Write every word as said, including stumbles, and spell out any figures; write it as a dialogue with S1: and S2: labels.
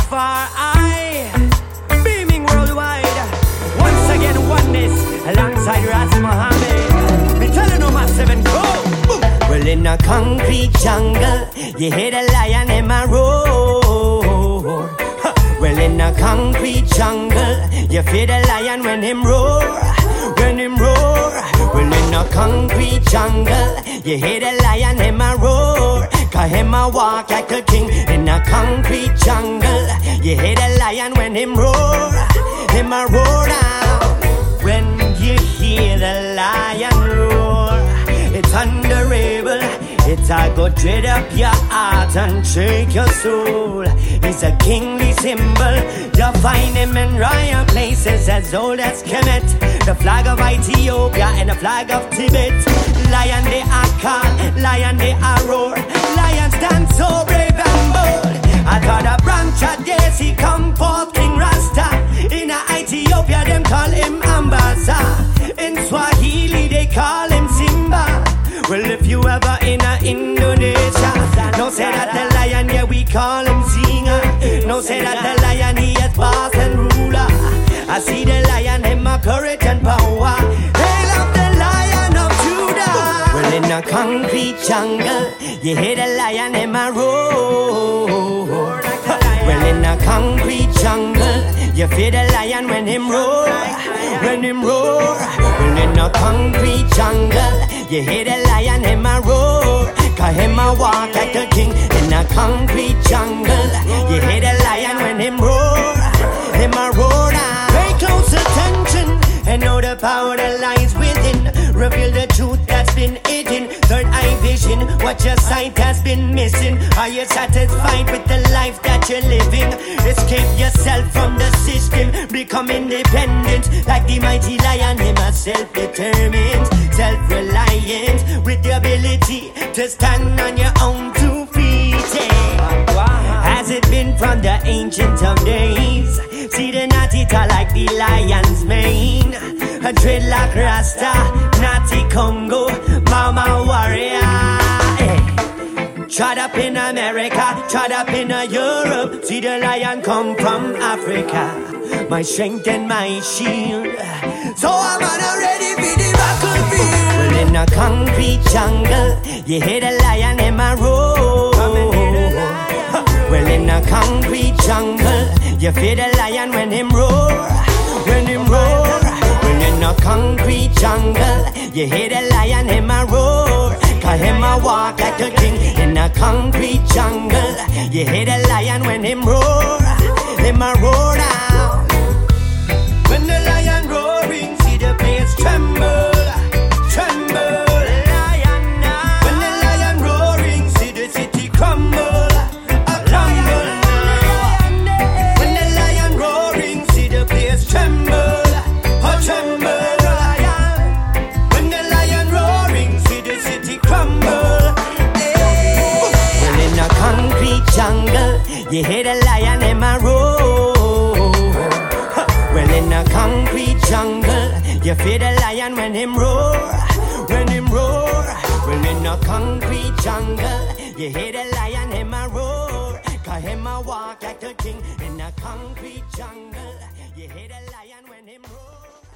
S1: Rastafari, beaming worldwide. Once again, oneness alongside Ras Mohammed. Me telling you, massive and go. Well, in a concrete jungle, you hear the lion in my roar. Well, in a concrete jungle, you feel the lion when him roar, when him roar. Well, in a concrete jungle, you hear the lion him a roar, cause him a walk like a king. In a concrete jungle, you hear the lion when him roar, him a roar down. When you hear the lion roar, it's underable. It's a go dread up your heart and shake your soul. He's a kingly symbol. You find him in royal places as old as Kemet. The flag of Ethiopia and the flag of Tibet. Lion they are call, lion they are roar. Lion stand so brave and bold. I thought a branch of Jesse come forth King Rasta. In a Ethiopia them call him Ambassa. In Swahili they call him Simba. Well, if you ever in a Indonesia, no say that the lion, yeah, we call him Zinga. No say that the lion, he is boss and ruler. I see the lion, him a courage and power. Hail up the lion of Judah. Well, in a concrete jungle, you hear the lion, him a roar. Well, in a concrete jungle, you feel the lion when him roar, when him roar. Well, in a concrete jungle, you hear the lion him a roar, cause him a walk like a king. In a concrete jungle, you hear the lion when him roar, him a roar down. Pay close attention and know the power that lies within. Reveal the truth that's been hidden. Third eye vision, what your sight has been missing. Are you satisfied with the life that you're living? Escape yourself from the system, become independent. Like the mighty lion, him a self-determined, self-reliant, with the ability to stand on your own two feet. Yeah. Has it been from the ancient of days? See the natty like the lion's mane. A dreadlock Rasta, natty Congo, mama warrior. Hey. Trod up in America, trod up in Europe. See the lion come from Africa. My strength and my shield. So I'm on ready for the battlefield. Well, in a concrete jungle, you hear the lion in my roar. Well, in a concrete jungle, you feel the lion when him roar, when him roar. Well, in a concrete jungle, you hear the lion him a roar, cause him a walk like a king. In a concrete jungle, you hear the lion when him roar, him a roar down. When the lion roaring, see the place tremble, tremble. Lion now. When the lion roaring, see the city crumble, a crumble now. When the lion roaring, see the place tremble, a tremble. When the lion roaring, see the city crumble. Hey. Well, in a concrete jungle, you hear the lion in my roar. Well, in a concrete jungle, you feel the lion when him roar, when him roar. Well, in a concrete jungle, you hear the lion him a roar, cause him a walk like a king. In a concrete jungle, you hear the lion when him roar.